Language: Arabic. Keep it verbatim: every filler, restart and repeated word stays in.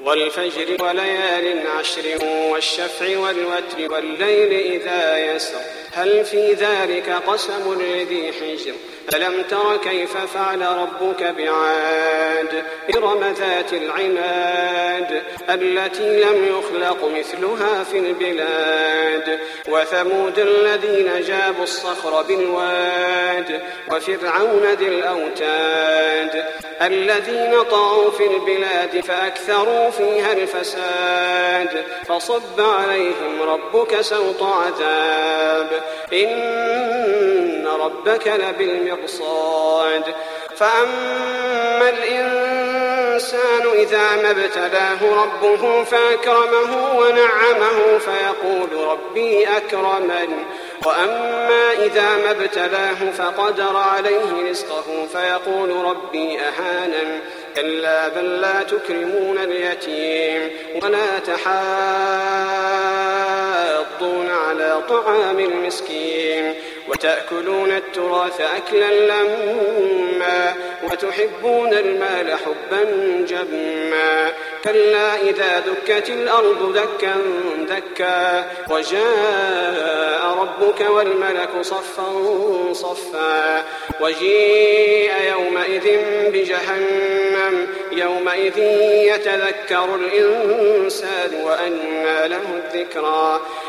والفجر وليال عشر والشفع والوتر والليل إذا يسر هل في ذلك قسم لذي حجر ألم تر كيف فعل ربك بعاد إرم ذات العماد التي لم يخلق مثلها في البلاد وثمود الذين جابوا الصخر بالواد وفرعون ذي الأوتاد الذين طغوا في البلاد فأكثروا فيها الفساد فصب عليهم ربك سوط عذاب إن ربك لبالمرصاد فأما الإنسان إذا ما ابتلاه ربه فأكرمه ونعمه فيقول ربي أكرمن وأما إذا ما ابتلاه فقدر عليه رزقه فيقول ربي أهانن كلا بل لا تكرمون اليتيم ولا تحاضون على طعام المسكين وتأكلون التراث أكلا لما وتحبون المال حبا جما كلا إذا دكت الأرض دكا دكا وجاء ربك والملك صفا صفا وجيء يومئذ بجهنم يومئذ يتذكر الإنسان وأنى له الذكرى